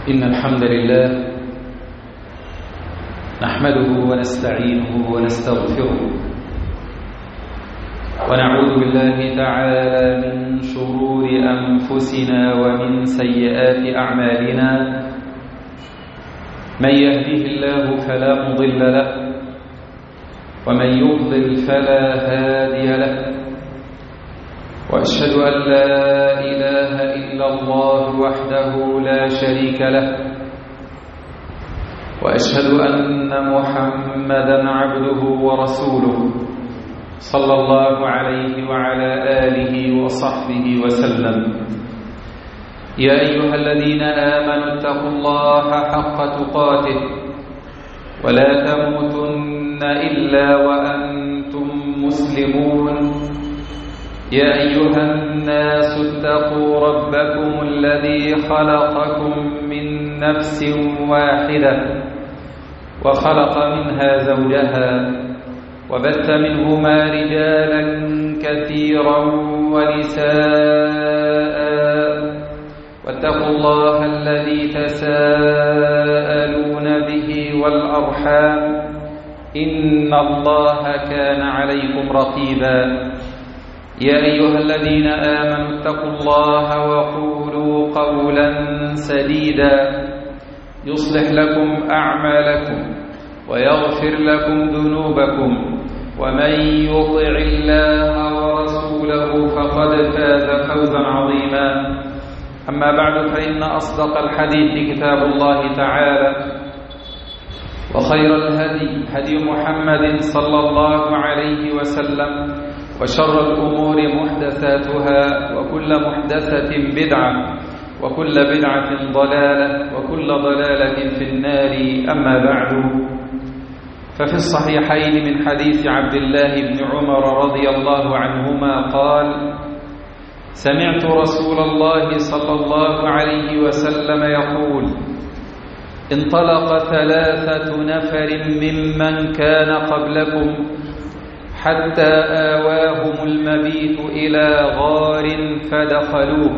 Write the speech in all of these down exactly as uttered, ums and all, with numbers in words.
إن الحمد لله نحمده ونستعينه ونستغفره ونعوذ بالله تعالى من شرور أنفسنا ومن سيئات أعمالنا. من يهده الله فلا مضل له ومن يضلل فلا هادي له، وأشهد أن لا إله إلا الله وحده لا شريك له، وأشهد أن محمدًا عبده ورسوله صلى الله عليه وعلى آله وصحبه وسلم. يا أيها الذين آمنوا اتقوا الله حق تقاته ولا تموتن إلا وأنتم مسلمون. يا أيها الناس اتقوا ربكم الذي خلقكم من نفس واحدة وخلق منها زوجها وبث منهما رجالا كثيرا ونساء، واتقوا الله الذي تساءلون به والأرحام إن الله كان عليكم رقيبا. يا أيها الذين آمنوا اتقوا الله وقولوا قولا سديدا يصلح لكم أعمالكم ويغفر لكم ذنوبكم، ومن يطع الله ورسوله فقد فاز فوزا عظيما. أما بعد، فإن أصدق الحديث كتاب الله تعالى، وخير الهدي هدي محمد صلى الله عليه وسلم، وشر الأمور محدثاتها، وكل محدثة بدعة، وكل بدعة ضلالة، وكل ضلالة في النار. أما بعد، ففي الصحيحين من حديث عبد الله بن عمر رضي الله عنهما قال: سمعت رسول الله صلى الله عليه وسلم يقول: انطلق ثلاثة نفر ممن كان قبلكم حتى آواهم المبيت إلى غار فدخلوه،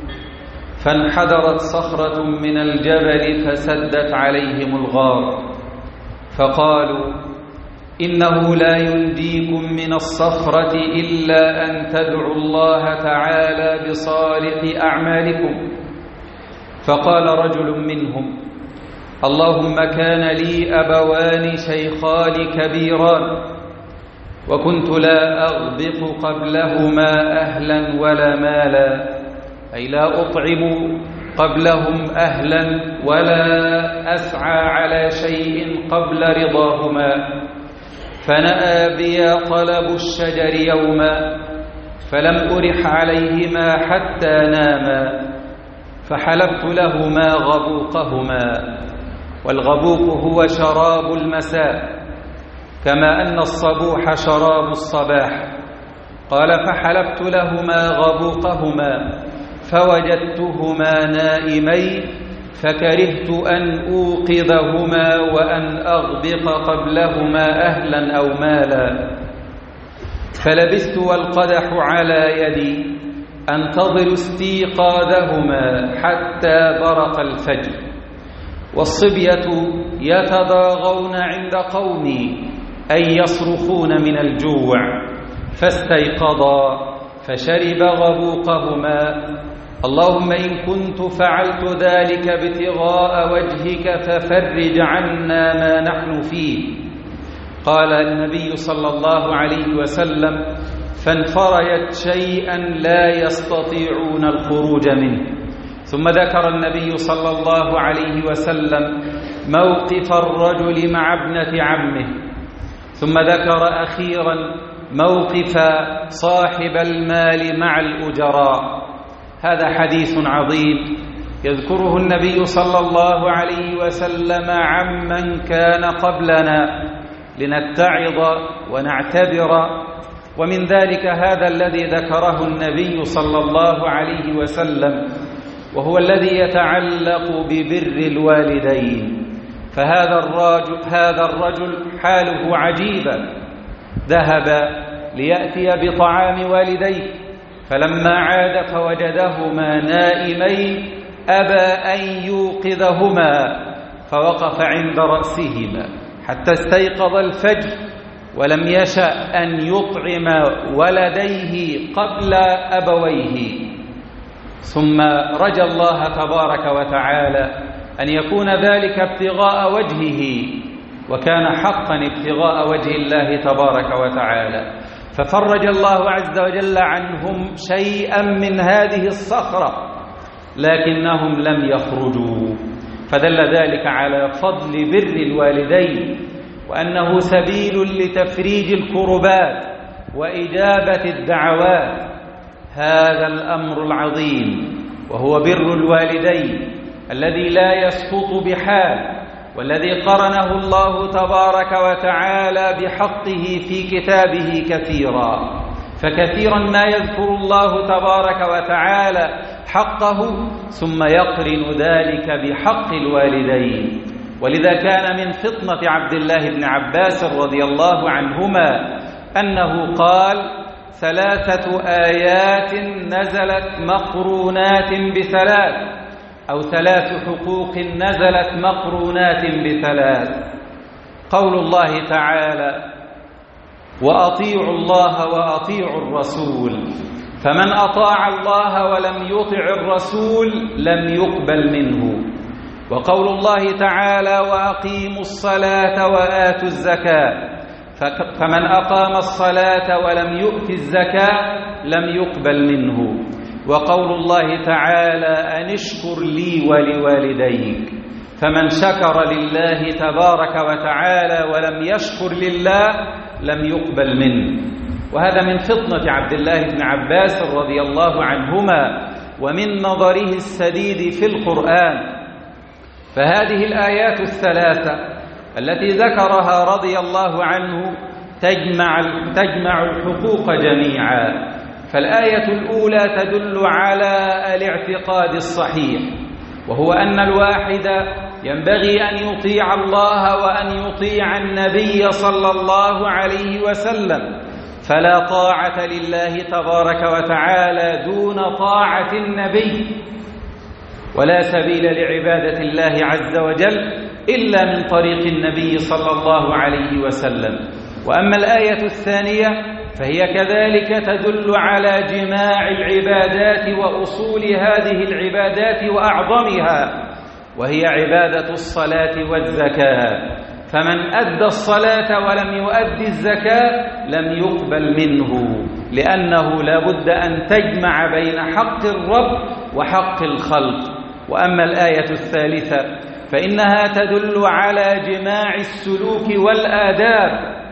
فانحدرت صخرة من الجبل فسدت عليهم الغار، فقالوا: إنه لا ينجيكم من الصخرة إلا أن تدعوا الله تعالى بصالح أعمالكم. فقال رجل منهم: اللهم كان لي أبوان شيخان كبيران، وكنت لا أغبط قبلهما أهلا ولا مالا، أي لا أطعم قبلهم أهلا ولا أسعى على شيء قبل رضاهما. فنأى بي طلب الشجر يوما، فلم أرح عليهما حتى ناما، فحلبت لهما غبوقهما، والغبوق هو شراب المساء، كما أن الصبوح شراب الصباح. قال: فحلبت لهما غبوقهما فوجدتهما نائمين، فكرهت أن أوقظهما وأن أغبق قبلهما أهلا أو مالا، فلبثت والقدح على يدي أنتظر استيقاظهما حتى برق الفجر، والصبية يتضاغون عند قومي أي يصرخون من الجوع، فاستيقظا فشرب غبوقهما. اللهم إن كنت فعلت ذلك ابتغاء وجهك ففرج عنا ما نحن فيه. قال النبي صلى الله عليه وسلم: فانفرجت شيئا لا يستطيعون الخروج منه. ثم ذكر النبي صلى الله عليه وسلم موقف الرجل مع ابنة عمه، ثم ذكر أخيرا موقف صاحب المال مع الأجراء. هذا حديث عظيم يذكره النبي صلى الله عليه وسلم عمن كان قبلنا لنتعظ ونعتبر. ومن ذلك هذا الذي ذكره النبي صلى الله عليه وسلم، وهو الذي يتعلق ببر الوالدين. فهذا الرجل, هذا الرجل حاله عجيبة، ذهب ليأتي بطعام والديه، فلما عاد فوجدهما نائمين أبى أن يوقظهما فوقف عند رأسهما حتى استيقظ الفجر، ولم يشأ أن يطعم ولديه قبل أبويه، ثم رجى الله تبارك وتعالى أن يكون ذلك ابتغاء وجهه، وكان حقا ابتغاء وجه الله تبارك وتعالى، ففرج الله عز وجل عنهم شيئا من هذه الصخرة، لكنهم لم يخرجوا، فدل ذلك على فضل بر الوالدين، وأنه سبيل لتفريج الكربات وإجابة الدعوات. هذا الأمر العظيم وهو بر الوالدين الذي لا يسقط بحال، والذي قرنه الله تبارك وتعالى بحقه في كتابه كثيرا، فكثيرا ما يذكر الله تبارك وتعالى حقه ثم يقرن ذلك بحق الوالدين. ولذا كان من فطنة عبد الله بن عباس رضي الله عنهما أنه قال: ثلاثة آيات نزلت مقرونات بثلاث، أو ثلاث حقوق نزلت مقرونات بثلاث. قول الله تعالى: وأطيعوا الله وأطيعوا الرسول، فمن أطاع الله ولم يطع الرسول لم يقبل منه. وقول الله تعالى: وأقيموا الصلاة وآتوا الزكاة، فمن أقام الصلاة ولم يؤت الزكاة لم يقبل منه. وقول الله تعالى: أن اشكر لي ولوالديك، فمن شكر لله تبارك وتعالى ولم يشكر لله لم يقبل منه. وهذا من فطنة عبد الله بن عباس رضي الله عنهما ومن نظره السديد في القرآن. فهذه الآيات الثلاثة التي ذكرها رضي الله عنه تجمع تجمع الحقوق جميعا. فالآية الأولى تدل على الاعتقاد الصحيح، وهو أن الواحد ينبغي أن يطيع الله وأن يطيع النبي صلى الله عليه وسلم، فلا طاعة لله تبارك وتعالى دون طاعة النبي، ولا سبيل لعبادة الله عز وجل إلا من طريق النبي صلى الله عليه وسلم. وأما الآية الثانية فهي كذلك تدل على جماع العبادات وأصول هذه العبادات وأعظمها، وهي عبادة الصلاة والزكاة. فمن أدى الصلاة ولم يؤدي الزكاة لم يقبل منه، لأنه لا بد أن تجمع بين حق الرب وحق الخلق. وأما الآية الثالثة فإنها تدل على جماع السلوك والآداب،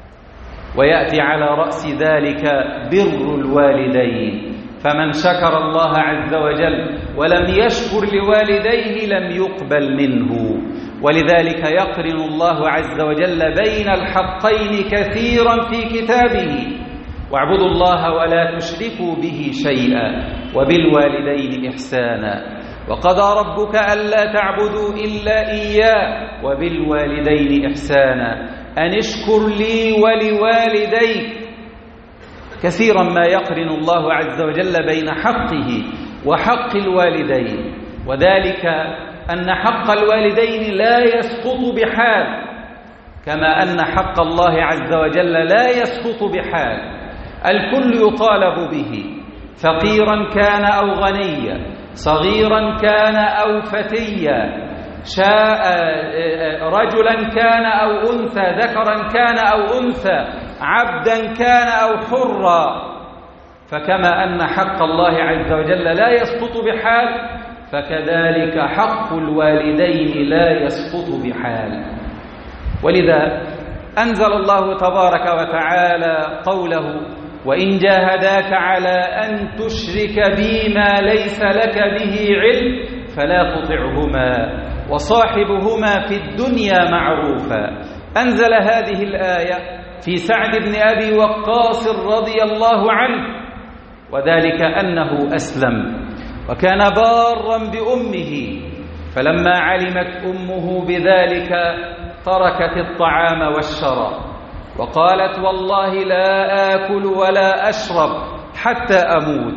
ويأتي على رأس ذلك بر الوالدين. فمن شكر الله عز وجل ولم يشكر لوالديه لم يقبل منه. ولذلك يقرن الله عز وجل بين الحقين كثيرا في كتابه: واعبدوا الله ولا تشركوا به شيئا وبالوالدين إحسانا، وقضى ربك ألا تعبدوا إلا إياه وبالوالدين إحسانا، أن اشكر لي ولوالديك. كثيرا ما يقرن الله عز وجل بين حقه وحق الوالدين، وذلك أن حق الوالدين لا يسقط بحال، كما أن حق الله عز وجل لا يسقط بحال. الكل يطالب به، فقيرا كان أو غنيا، صغيرا كان أو فتيا، شاء رجلا كان أو أنثى، ذكرا كان أو أنثى، عبدا كان أو حرا. فكما أن حق الله عز وجل لا يسقط بحال، فكذلك حق الوالدين لا يسقط بحال. ولذا أنزل الله تبارك وتعالى قوله: وإن جاهداك على أن تشرك بي ما ليس لك به علم فلا تطعهما وصاحبهما في الدنيا معروفا. أنزل هذه الآية في سعد بن أبي وقاص رضي الله عنه، وذلك أنه أسلم وكان بارا بأمه، فلما علمت أمه بذلك تركت الطعام والشراب وقالت: والله لا آكل ولا أشرب حتى أموت.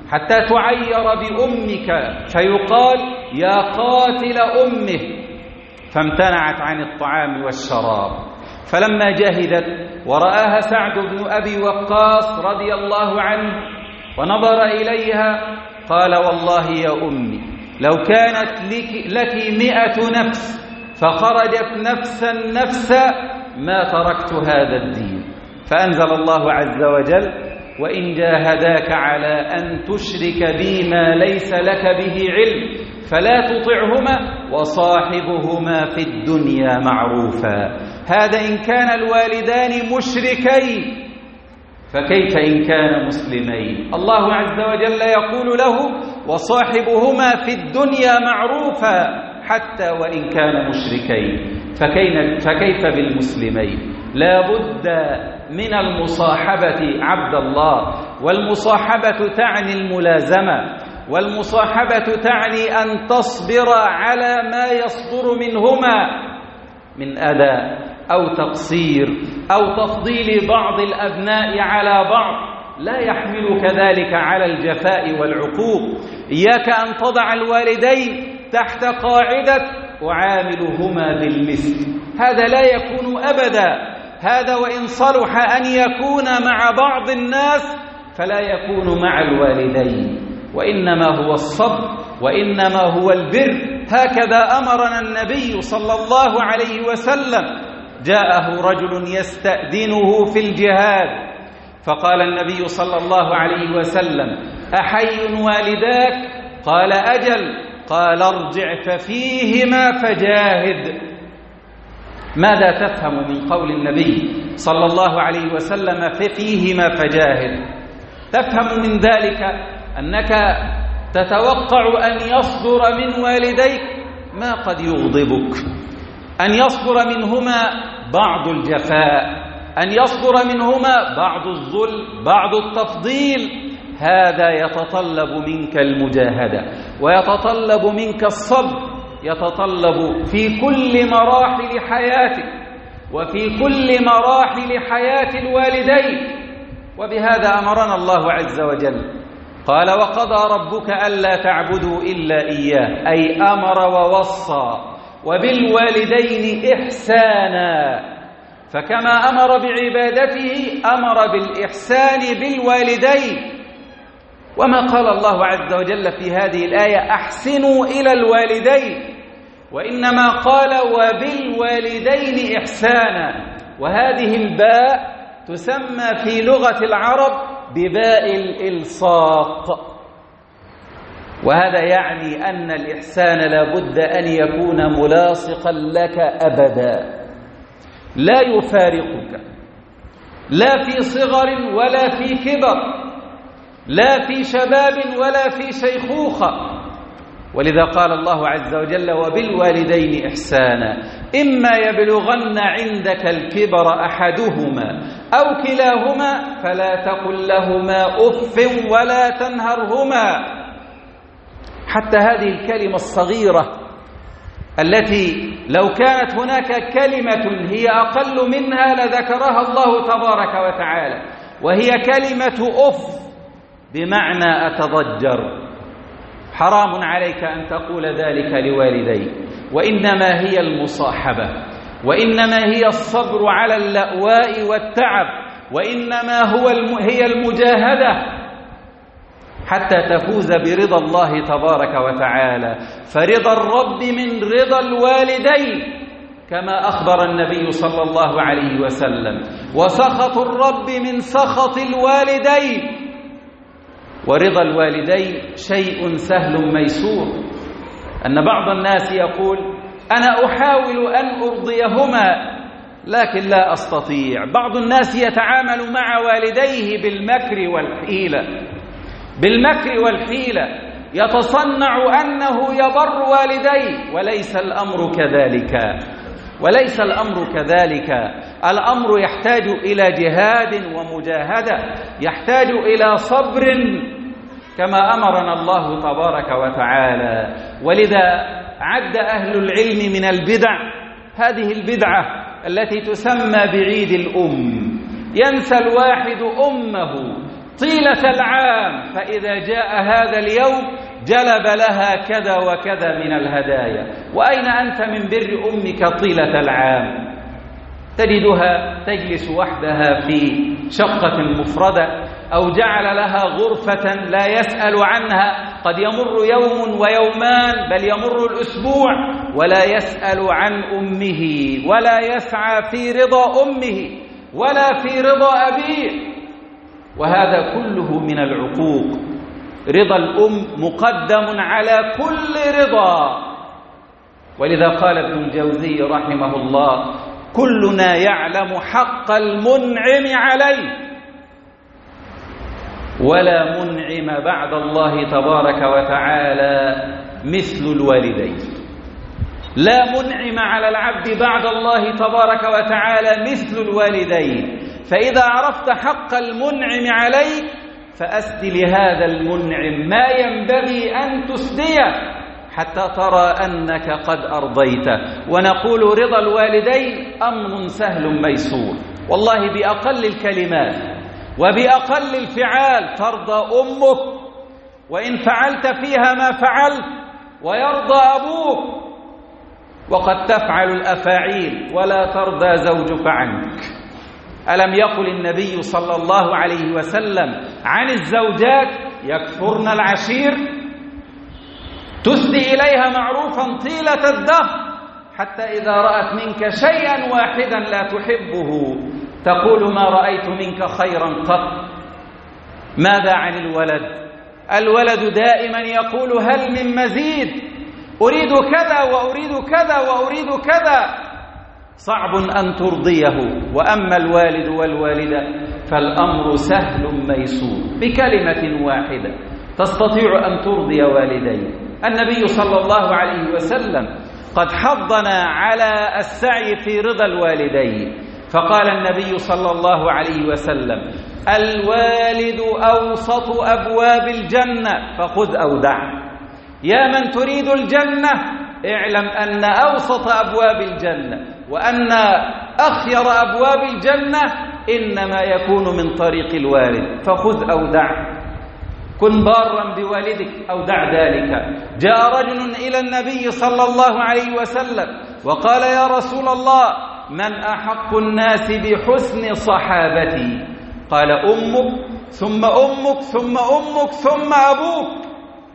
حتى تعير بأمك فيقال يا قاتل أمه، فامتنعت عن الطعام والشراب. فلما جهدت ورآها سعد بن أبي وقاص رضي الله عنه ونظر إليها قال والله يا أمي لو كانت لك, لك مئة نفس فخرجت نفسا نفسا ما تركت هذا الدين. فأنزل الله عز وجل وإن جاهداك على أن تشرك بي ما ليس لك به علم فلا تطعهما وصاحبهما في الدنيا معروفا. هذا إن كان الوالدان مشركين، فكيف إن كان مسلمين؟ الله عز وجل يقول له وصاحبهما في الدنيا معروفا حتى وإن كان مشركين، فكيف بالمسلمين؟ لا بد من المصاحبة عبد الله، والمصاحبة تعني الملازمة، والمصاحبة تعني أن تصبر على ما يصدر منهما من أذى أو تقصير أو تفضيل بعض الأبناء على بعض، لا يحملك ذلك على الجفاء والعقوق. إياك أن تضع الوالدين تحت قاعدة أعاملهما بالمثل، هذا لا يكون أبدا. هذا وإن صلح أن يكون مع بعض الناس فلا يكون مع الوالدين، وإنما هو الصبر وإنما هو البر. هكذا أمرنا النبي صلى الله عليه وسلم. جاءه رجل يستأذنه في الجهاد فقال النبي صلى الله عليه وسلم أحي والداك؟ قال أجل. قال ارجع ففيهما فجاهد. ماذا تفهم من قول النبي صلى الله عليه وسلم ففيهما فجاهد؟ تفهم من ذلك أنك تتوقع أن يصدر من والديك ما قد يغضبك، أن يصدر منهما بعض الجفاء، أن يصدر منهما بعض الظلم، بعض التفضيل. هذا يتطلب منك المجاهدة ويتطلب منك الصبر، يتطلب في كل مراحل حياتك وفي كل مراحل حياة الوالدين. وبهذا أمرنا الله عز وجل، قال وقضى ربك ألا تعبدوا إلا إياه، أي أمر ووصى. وبالوالدين إحسانا، فكما أمر بعبادته أمر بالإحسان بالوالدين. وما قال الله عز وجل في هذه الآية أحسنوا إلى الوالدين، وإنما قال وبالوالدين إحسانا. وهذه الباء تسمى في لغة العرب بباء الإلصاق، وهذا يعني أن الإحسان لا بد أن يكون ملاصقا لك أبدا، لا يفارقك، لا في صغر ولا في كبر، لا في شباب ولا في شيخوخة. ولذا قال الله عز وجل وبالوالدين إحسانا إما يبلغن عندك الكبر أحدهما أو كلاهما فلا تقل لهما أف ولا تنهرهما. حتى هذه الكلمة الصغيرة التي لو كانت هناك كلمة هي أقل منها لذكرها الله تبارك وتعالى، وهي كلمة أف بمعنى أتضجر. حرام عليك أن تقول ذلك لوالديك، وإنما هي المصاحبة، وإنما هي الصبر على اللأواء والتعب، وإنما هو الم... هي المجاهدة حتى تفوز برضا الله تبارك وتعالى. فرضا الرب من رضا الوالدين كما أخبر النبي صلى الله عليه وسلم، وسخط الرب من سخط الوالدين. ورضا الوالدين شيء سهل ميسور. أن بعض الناس يقول أنا أحاول أن أرضيهما لكن لا أستطيع. بعض الناس يتعامل مع والديه بالمكر والحيلة، بالمكر والحيلة، يتصنع أنه يبر والديه، وليس الأمر كذلك، وليس الأمر كذلك. الأمر يحتاج إلى جهاد ومجاهدة، يحتاج إلى صبر كما أمرنا الله تبارك وتعالى. ولذا عد أهل العلم من البدع هذه البدعة التي تسمى بعيد الأم. ينسى الواحد أمه طيلة العام، فإذا جاء هذا اليوم جلب لها كذا وكذا من الهدايا. وأين أنت من بر أمك طيلة العام؟ تجدها تجلس وحدها في شقة مفردة، أو جعل لها غرفة لا يسأل عنها، قد يمر يوم ويومان بل يمر الأسبوع ولا يسأل عن أمه، ولا يسعى في رضا أمه ولا في رضا أبيه. وهذا كله من العقوق. رضا الأم مقدم على كل رضا. ولذا قال ابن الجوزي رحمه الله: كلنا يعلم حق المنعم عليه، ولا منعم بعد الله تبارك وتعالى مثل الوالدين. لا منعم على العبد بعد الله تبارك وتعالى مثل الوالدين. فإذا عرفت حق المنعم عليك فأسد لهذا المنعم ما ينبغي أن تسديه حتى ترى أنك قد أرضيته. ونقول رضا الوالدين أمر سهل ميسور، والله بأقل الكلمات وبأقل الفعال ترضى أمك وإن فعلت فيها ما فعلت، ويرضى أبوك وقد تفعل الأفاعيل ولا ترضى زوجك عنك. ألم يقل النبي صلى الله عليه وسلم عن الزوجات: يكفرن العشير، تسدي إليها معروفا طيلة الدهر، حتى إذا رأت منك شيئا واحدا لا تحبه تقول: ما رأيت منك خيرا قط. ماذا عن الولد؟ الولد دائما يقول: هل من مزيد؟ أريد كذا وأريد كذا وأريد كذا. صعب أن ترضيه. وأما الوالد والوالدة فالأمر سهل ميسور، بكلمة واحدة تستطيع أن ترضي والديك. النبي صلى الله عليه وسلم قد حضنا على السعي في رضا الوالدين، فقال النبي صلى الله عليه وسلم: الوالد أوسط أبواب الجنة فخذ أو دع. يا من تريد الجنة اعلم أن أوسط أبواب الجنة وأن أخير أبواب الجنة إنما يكون من طريق الوالد، فخذ أو دع. كن بارا بوالدك أو دع ذلك. جاء رجل إلى النبي صلى الله عليه وسلم وقال: يا رسول الله، من أحق الناس بحسن صحابتي؟ قال: أمك ثم أمك ثم أمك ثم أبوك.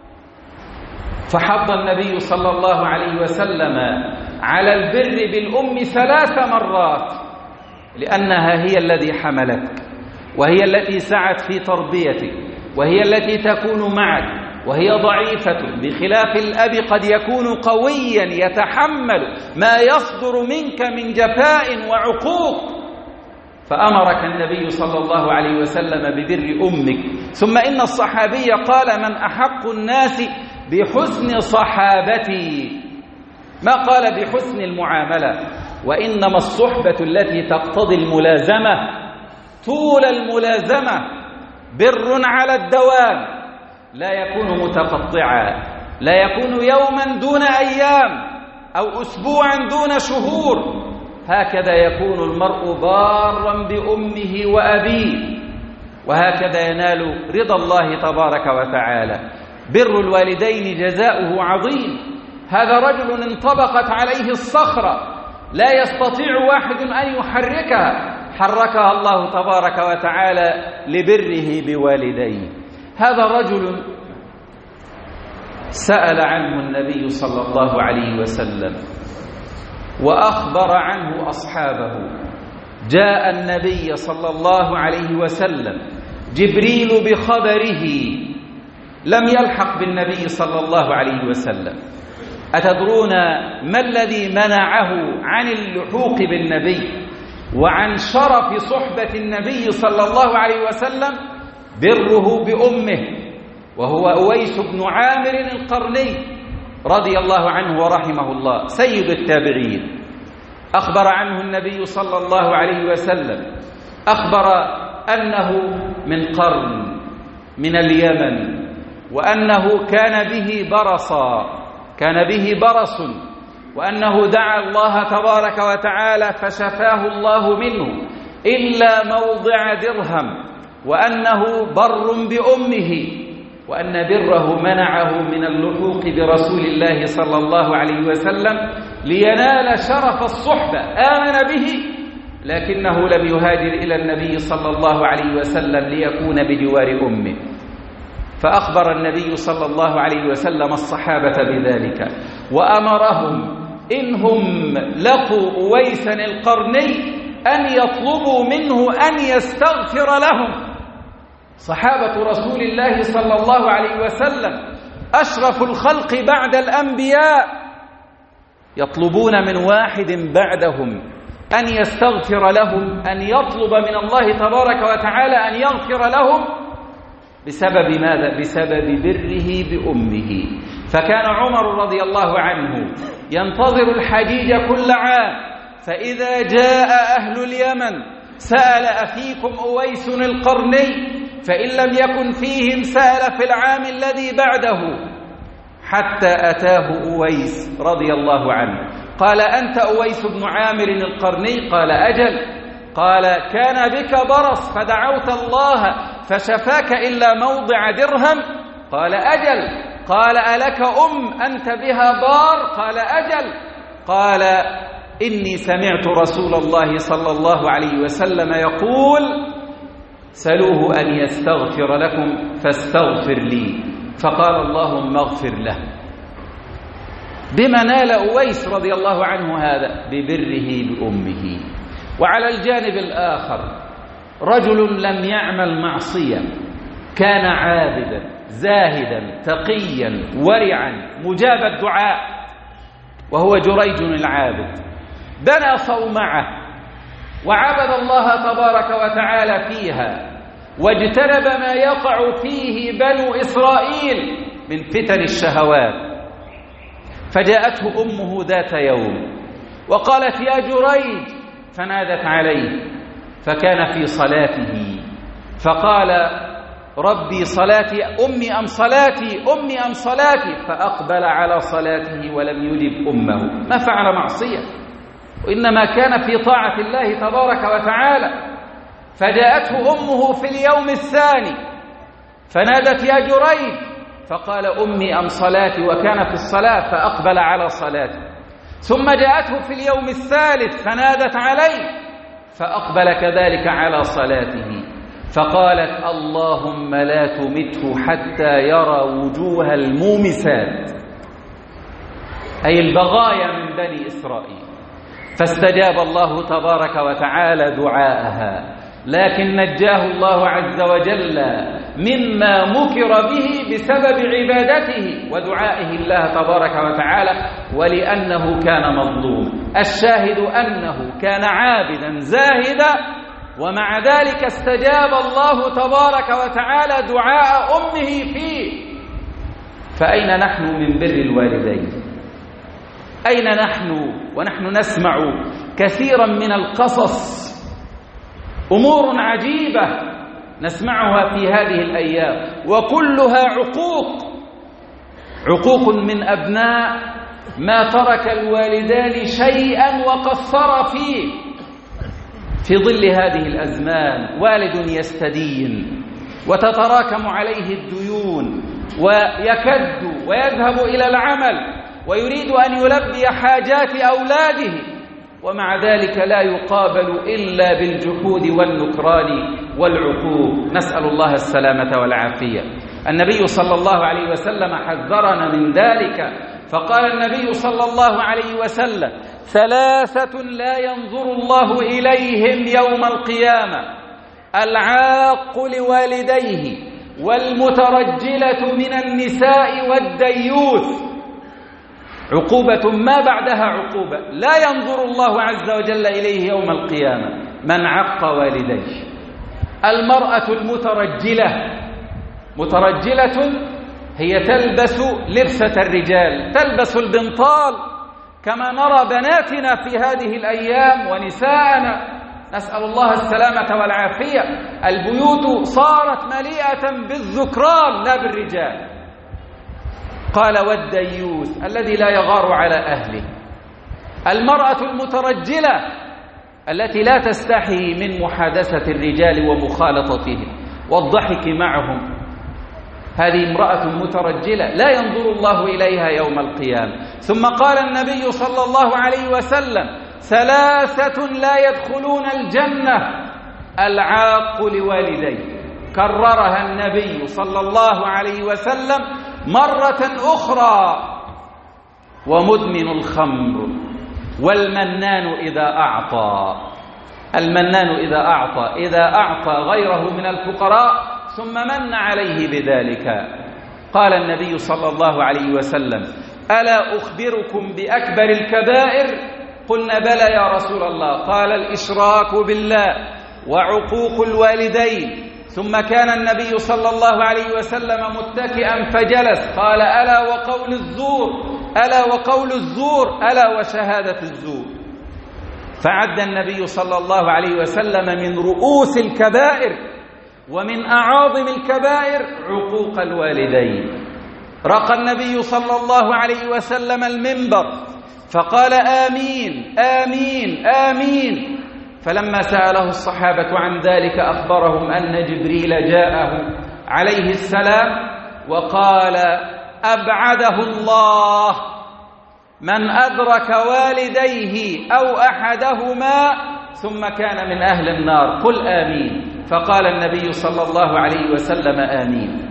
فحض النبي صلى الله عليه وسلم على البر بالأم ثلاث مرات، لأنها هي التي حملتك، وهي التي سعت في تربيتك، وهي التي تكون معك، وهي ضعيفة، بخلاف الأب قد يكون قويا يتحمل ما يصدر منك من جفاء وعقوق. فأمرك النبي صلى الله عليه وسلم ببر أمك. ثم إن الصحابي قال: من أحق الناس بحسن صحابتي، ما قال بحسن المعاملة. وإنما الصحبة التي تقتضي الملازمة طول الملازمة، بر على الدوام، لا يكون متقطعا، لا يكون يوما دون أيام أو أسبوعا دون شهور. هكذا يكون المرء بارا بأمه وأبيه، وهكذا ينال رضا الله تبارك وتعالى. بر الوالدين جزاؤه عظيم. هذا رجل انطبقت عليه الصخرة لا يستطيع واحد أن يحركها، حركها الله تبارك وتعالى لبره بوالديه. هذا رجل سأل عنه النبي صلى الله عليه وسلم وأخبر عنه أصحابه. جاء النبي صلى الله عليه وسلم جبريل بخبره، لم يلحق بالنبي صلى الله عليه وسلم. أتدرون ما الذي منعه عن اللحوق بالنبي وعن شرف صحبة النبي صلى الله عليه وسلم؟ بره بأمه، وهو أويس بن عامر القرني رضي الله عنه ورحمه الله، سيد التابعين. أخبر عنه النبي صلى الله عليه وسلم، أخبر أنه من قرن من اليمن، وأنه كان به برصا، كان به برص، وأنه دعا الله تبارك وتعالى فشفاه الله منه إلا موضع درهم وأنه بر بأمه، وأن بره منعه من اللحوق برسول الله صلى الله عليه وسلم لينال شرف الصحبة. آمن به لكنه لم يهاجر إلى النبي صلى الله عليه وسلم ليكون بجوار أمه، فأخبر النبي صلى الله عليه وسلم الصحابة بذلك وأمرهم إنهم لقوا أويسا القرني أن يطلبوا منه أن يستغفر لهم. صحابة رسول الله صلى الله عليه وسلم أشرف الخلق بعد الأنبياء يطلبون من واحد بعدهم أن يستغفر لهم، أن يطلب من الله تبارك وتعالى أن يغفر لهم بسبب ماذا؟ بسبب بره بأمه. فكان عمر رضي الله عنه ينتظر الحجيج كل عام، فإذا جاء أهل اليمن سأل أفيكم أويس القرني، فإن لم يكن فيهم سأل في العام الذي بعده، حتى أتاه أويس رضي الله عنه. قال أنت أويس بن عامر القرني؟ قال أجل. قال كان بك برص فدعوت الله فشفاك إلا موضع درهم؟ قال أجل. قال ألك أم أنت بها بار؟ قال أجل. قال إني سمعت رسول الله صلى الله عليه وسلم يقول سلوه أن يستغفر لكم فاستغفر لي، فقال اللهم اغفر له. بما نال أويس رضي الله عنه هذا؟ ببره بأمه. وعلى الجانب الآخر رجل لم يعمل معصية، كان عابدا زاهدا تقيا ورعا مجاب الدعاء، وهو جريج العابد، بنى صومعة وعبد الله تبارك وتعالى فيها، واجتنب ما يقع فيه بنو إسرائيل من فتن الشهوات. فجاءته أمه ذات يوم وقالت يا جريج، فنادت عليه، فكان في صلاته فقال ربي صلاتي أمي أم صلاتي أمي أم صلاتي، فأقبل على صلاته ولم يجب أمه، ما فعل معصية وإنما كان في طاعة الله تبارك وتعالى. فجاءته أمه في اليوم الثاني فنادت يا جريج، فقال أمي أم صلاتي، وكان في الصلاة فأقبل على صلاته. ثم جاءته في اليوم الثالث فنادت عليه فأقبل كذلك على صلاته، فقالت اللهم لا تمته حتى يرى وجوه المومسات، أي البغايا من بني إسرائيل. فاستجاب الله تبارك وتعالى دعاءها، لكن نجاه الله عز وجل مما مكر به بسبب عبادته ودعائه الله تبارك وتعالى، ولأنه كان مظلوم. الشاهد أنه كان عابدا زاهدا، ومع ذلك استجاب الله تبارك وتعالى دعاء أمه فيه. فأين نحن من بر الوالدين؟ أين نحن ونحن نسمع كثيرا من القصص، أمور عجيبة نسمعها في هذه الأيام، وكلها عقوق عقوق من أبناء ما ترك الوالدان شيئا وقصر فيه. في ظل هذه الأزمان والد يستدين وتتراكم عليه الديون ويكد ويذهب إلى العمل ويريد أن يلبي حاجات أولاده، ومع ذلك لا يقابل إلا بالجحود والنكران والعقوق، نسأل الله السلامة والعافية. النبي صلى الله عليه وسلم حذرنا من ذلك، فقال النبي صلى الله عليه وسلم ثلاثة لا ينظر الله إليهم يوم القيامة: العاق لوالديه، والمترجلة من النساء، والديوث. عقوبة ما بعدها عقوبة، لا ينظر الله عز وجل إليه يوم القيامة من عق والديه. المرأة المترجلة، مترجلة هي تلبس لبسة الرجال، تلبس البنطال كما نرى بناتنا في هذه الأيام ونساءنا، نسأل الله السلامة والعافية. البيوت صارت مليئة بالذكران لا بالرجال. قال والديوث الذي لا يغار على أهله. المرأة المترجلة التي لا تستحي من محادثة الرجال ومخالطتهم. والضحك معهم. هذه امرأة مترجلة لا ينظر الله إليها يوم القيامة. ثم قال النبي صلى الله عليه وسلم: ثلاثة لا يدخلون الجنة: العاق لوالديه. كررها النبي صلى الله عليه وسلم مرة أخرى: ومدمن الخمر، والمنان إذا أعطى. المنان إذا أعطى إذا أعطى غيره من الفقراء ثم من عليه بذلك. قال النبي صلى الله عليه وسلم: ألا أخبركم بأكبر الكبائر؟ قلنا: بلى يا رسول الله. قال: الإشراك بالله وعقوق الوالدين. ثم كان النبي صلى الله عليه وسلم متكئا فجلس، قال: ألا وقول الزور، ألا وقول الزور، ألا وشهادة الزور. فعد النبي صلى الله عليه وسلم من رؤوس الكبائر ومن أعاظم الكبائر عقوق الوالدين. رقى النبي صلى الله عليه وسلم المنبر فقال: آمين آمين آمين. فلما سأله الصحابة عن ذلك أخبرهم أن جبريل جاءه عليه السلام وقال: أبعده الله من أدرك والديه أو أحدهما ثم كان من أهل النار، قل آمين. فقال النبي صلى الله عليه وسلم: آمين.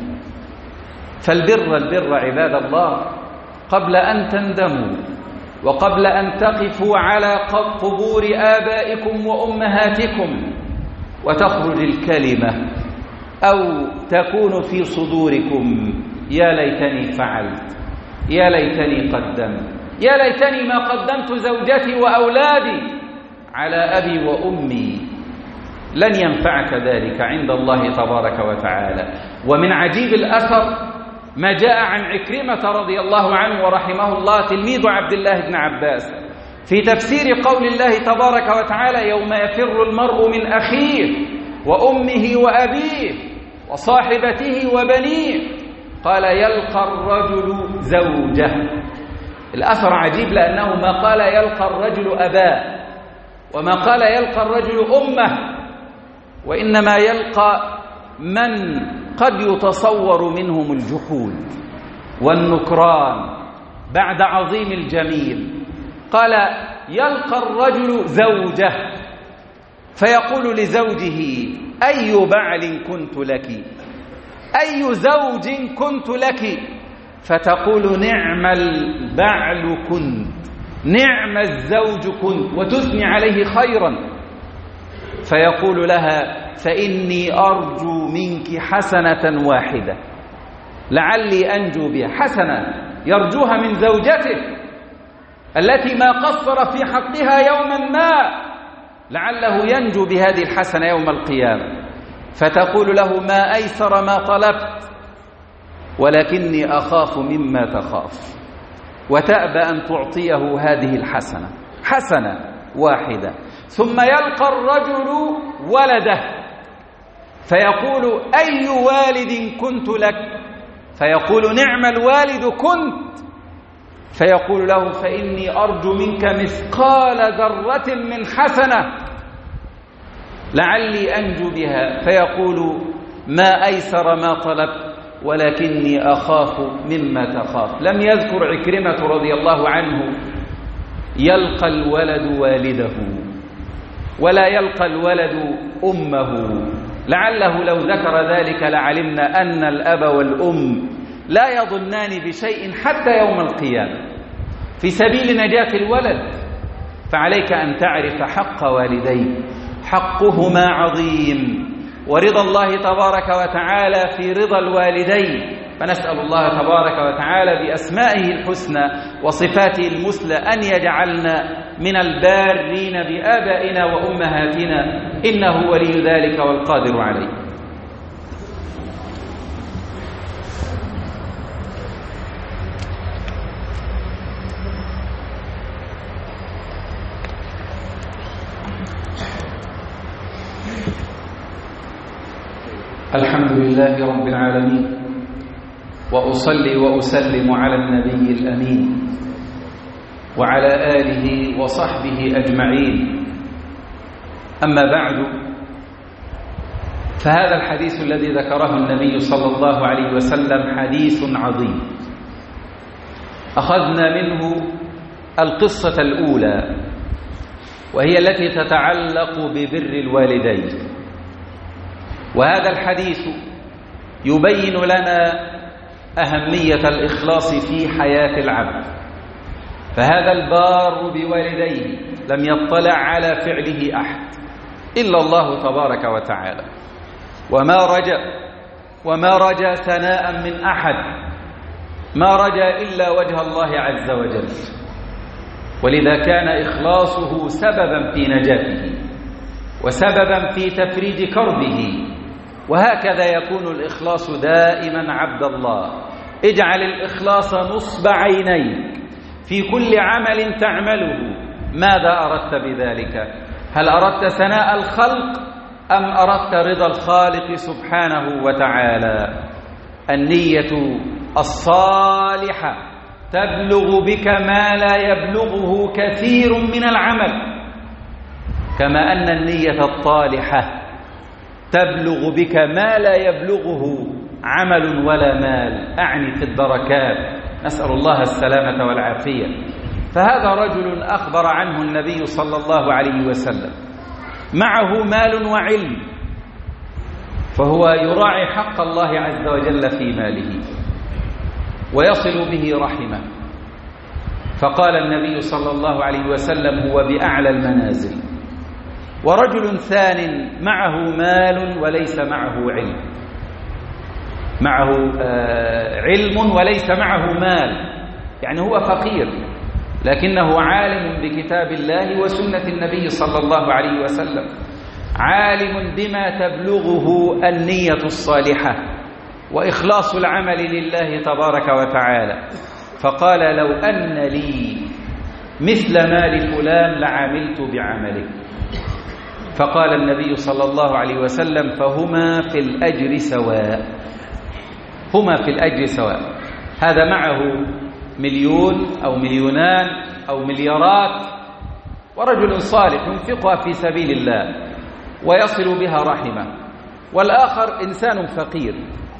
فالبر البر عباد الله قبل أن تندموا وقبل أن تقفوا على قبور آبائكم وأمهاتكم وتخرج الكلمة أو تكون في صدوركم: يا ليتني فعلت، يا ليتني قدمت، يا ليتني ما قدمت زوجتي وأولادي على أبي وأمي. لن ينفعك ذلك عند الله تبارك وتعالى. ومن عجيب الأثر ما جاء عن عكرمة رضي الله عنه ورحمه الله تلميذ عبد الله بن عباس في تفسير قول الله تبارك وتعالى: يوم يفر المرء من أخيه وأمه وأبيه وصاحبته وبنيه. قال: يلقى الرجل زوجه. الأثر عجيب لأنه ما قال يلقى الرجل أباه وما قال يلقى الرجل أمه، وإنما يلقى من قد يتصور منهم الجحود والنكران بعد عظيم الجميل. قال: يلقى الرجل زوجه فيقول لزوجه: أي بعل كنت لك، أي زوج كنت لك، فتقول: نعم البعل كنت، نعم الزوج كنت، وتثني عليه خيرا. فيقول لها: فإني أرجو منك حسنة واحدة لعلي أنجو بها. حسنة يرجوها من زوجته التي ما قصر في حقها يوما ما، لعله ينجو بهذه الحسنة يوم القيامة. فتقول له: ما أيسر ما طلبت ولكني أخاف مما تخاف، وتأبى أن تعطيه هذه الحسنة، حسنة واحدة. ثم يلقى الرجل ولده فيقول: أي والد كنت لك، فيقول: نعم الوالد كنت. فيقول له: فإني أرجو منك مثقال ذرة من حسنة لعلي أنجو بها. فيقول: ما أيسر ما طلبت ولكني أخاف مما تخاف. لم يذكر عكرمة رضي الله عنه يلقى الولد والده ولا يلقى الولد أمه، لعله لو ذكر ذلك لعلمنا أن الأب والأم لا يظنان بشيء حتى يوم القيامة في سبيل نجاة الولد. فعليك أن تعرف حق والديك، حقهما عظيم، ورضا الله تبارك وتعالى في رضا الوالدين. فنسأل الله تبارك وتعالى بأسمائه الحسنى وصفاته المثلى أن يجعلنا من البارين بآبائنا وأمهاتنا، إنه ولي ذلك والقادر عليه. الحمد لله رب العالمين، وأصلي وأسلم على النبي الأمين وعلى آله وصحبه أجمعين. أما بعد، فهذا الحديث الذي ذكره النبي صلى الله عليه وسلم حديث عظيم. أخذنا منه القصة الأولى، وهي التي تتعلق ببر الوالدين. وهذا الحديث يبين لنا أهمية الإخلاص في حياة العبد. فهذا البار بوالديه لم يطلع على فعله أحد إلا الله تبارك وتعالى، وما رجا وما رجا ثناء من أحد، ما رجا إلا وجه الله عز وجل. ولذا كان إخلاصه سببا في نجاته وسببا في تفريج كربه. وهكذا يكون الإخلاص دائما عبد الله. اجعل الإخلاص نصب عينيك في كل عمل تعمله. ماذا أردت بذلك؟ هل أردت ثناء الخلق أم أردت رضا الخالق سبحانه وتعالى؟ النية الصالحة تبلغ بك ما لا يبلغه كثير من العمل، كما أن النية الطالحة تبلغ بك ما لا يبلغه عمل ولا مال، أعني في الدركات، نسأل الله السلامة والعافية. فهذا رجل أخبر عنه النبي صلى الله عليه وسلم معه مال وعلم، فهو يراعي حق الله عز وجل في ماله ويصل به رحمه. فقال النبي صلى الله عليه وسلم هو بأعلى المنازل. ورجل ثان معه مال وليس معه علم، معه علم وليس معه مال، يعني هو فقير لكنه عالم بكتاب الله وسنة النبي صلى الله عليه وسلم، عالم بما تبلغه النية الصالحة وإخلاص العمل لله تبارك وتعالى. فقال لو أن لي مثل مال فلان لعملت بعمله. فقال النبي صلى الله عليه وسلم فهما في الأجر سواء، هما في الأجر سواء. هذا معه مليون أو مليونان أو مليارات، ورجل صالح ينفقها في سبيل الله ويصل بها رحمه، والآخر إنسان فقير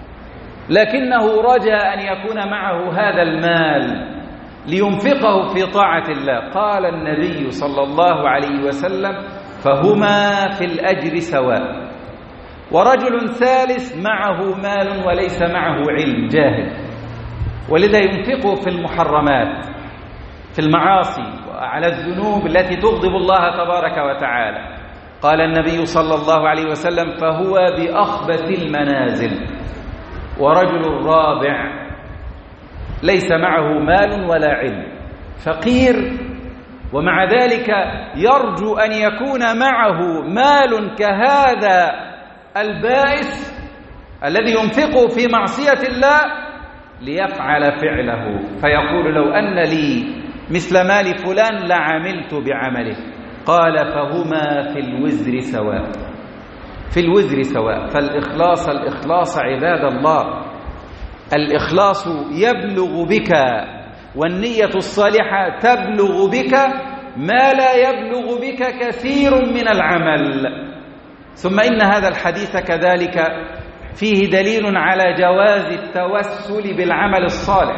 لكنه رجا أن يكون معه هذا المال لينفقه في طاعة الله. قال النبي صلى الله عليه وسلم فهما في الأجر سواء. ورجل ثالث معه مال وليس معه علم، جاهل، ولذا ينفقه في المحرمات، في المعاصي وعلى الذنوب التي تغضب الله تبارك وتعالى. قال النبي صلى الله عليه وسلم فهو بأخبث المنازل. ورجل رابع ليس معه مال ولا علم، فقير، ومع ذلك يرجو أن يكون معه مال كهذا البائس الذي ينفقه في معصية الله ليفعل فعله، فيقول لو أن لي مثل مال فلان لعملت بعمله. قال فهما في الوزر سواء، في الوزر سواء. فالإخلاص الإخلاص عباد الله، الإخلاص يبلغ بك، والنية الصالحة تبلغ بك ما لا يبلغ بك كثير من العمل. ثم إن هذا الحديث كذلك فيه دليل على جواز التوسل بالعمل الصالح.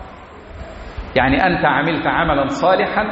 يعني أنت عملت عملا صالحا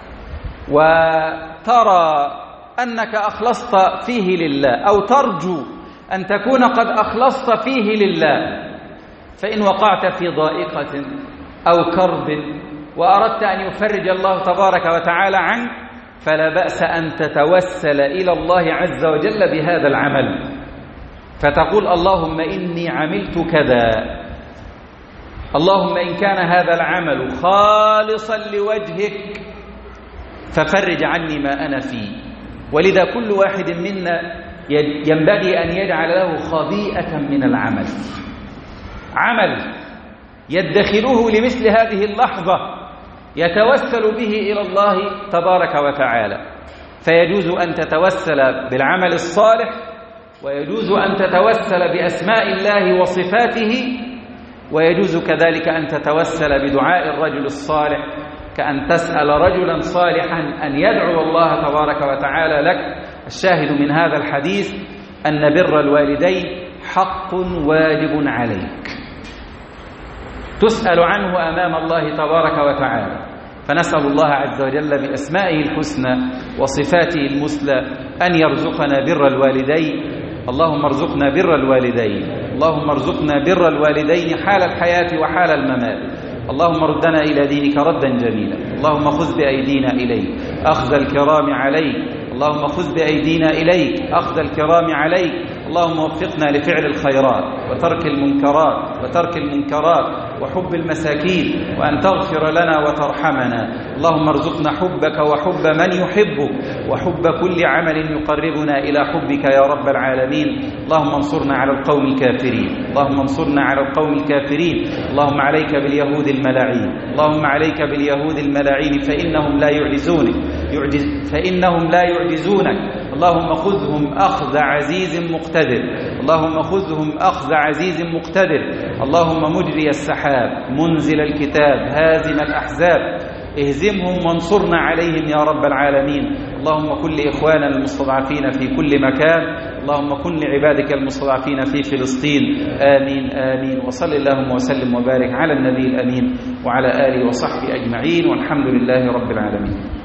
وترى أنك أخلصت فيه لله، أو ترجو أن تكون قد أخلصت فيه لله، فإن وقعت في ضائقة أو كرب وأردت أن يفرج الله تبارك وتعالى عنك، فلا بأس أن تتوسل إلى الله عز وجل بهذا العمل، فتقول اللهم إني عملت كذا، اللهم إن كان هذا العمل خالصا لوجهك ففرج عني ما أنا فيه. ولذا كل واحد منا ينبغي أن يجعل له خبيئة من العمل، عمل يدخره لمثل هذه اللحظة يتوسل به إلى الله تبارك وتعالى. فيجوز أن تتوسل بالعمل الصالح، ويجوز أن تتوسل بأسماء الله وصفاته، ويجوز كذلك أن تتوسل بدعاء الرجل الصالح، كأن تسأل رجلا صالحا أن يدعو الله تبارك وتعالى لك. الشاهد من هذا الحديث أن بر الوالدين حق واجب عليك تسأل عنه أمام الله تبارك وتعالى. فنسأل الله عز وجل بأسمائه الحسنى وصفاته المثلى أن يرزقنا بر الوالدين. اللهم ارزقنا بر الوالدين، اللهم ارزقنا بر الوالدين حال الحياة وحال الممات. اللهم ردنا إلى دينك ردا جميلا. اللهم خذ بأيدينا إليك أخذ الكرام عليك، اللهم خذ بأيدينا إليك أخذ الكرام عليك. اللهم وفقنا لفعل الخيرات وترك المنكرات وترك المنكرات وحب المساكين، وأن تغفر لنا وترحمنا. اللهم ارزقنا حبك وحب من يحبك وحب كل عمل يقربنا إلى حبك يا رب العالمين. اللهم انصرنا على القوم الكافرين، اللهم انصرنا على القوم الكافرين. اللهم عليك باليهود الملاعين، اللهم عليك باليهود الملاعين فإنهم لا يعجزونك يعجز فإنهم لا يعجزونك. اللهم خذهم أخذ عزيز مقتدر، اللهم خذهم أخذ عزيز مقتدر. اللهم مجري السحاب منزل الكتاب هازم الأحزاب اهزمهم وانصرنا عليهم يا رب العالمين. اللهم كن لإخواننا المستضعفين في كل مكان، اللهم كن لعبادك المستضعفين في فلسطين. آمين آمين. وصل اللهم وسلم وبارك على النبي الأمين وعلى آله وصحبه أجمعين، والحمد لله رب العالمين.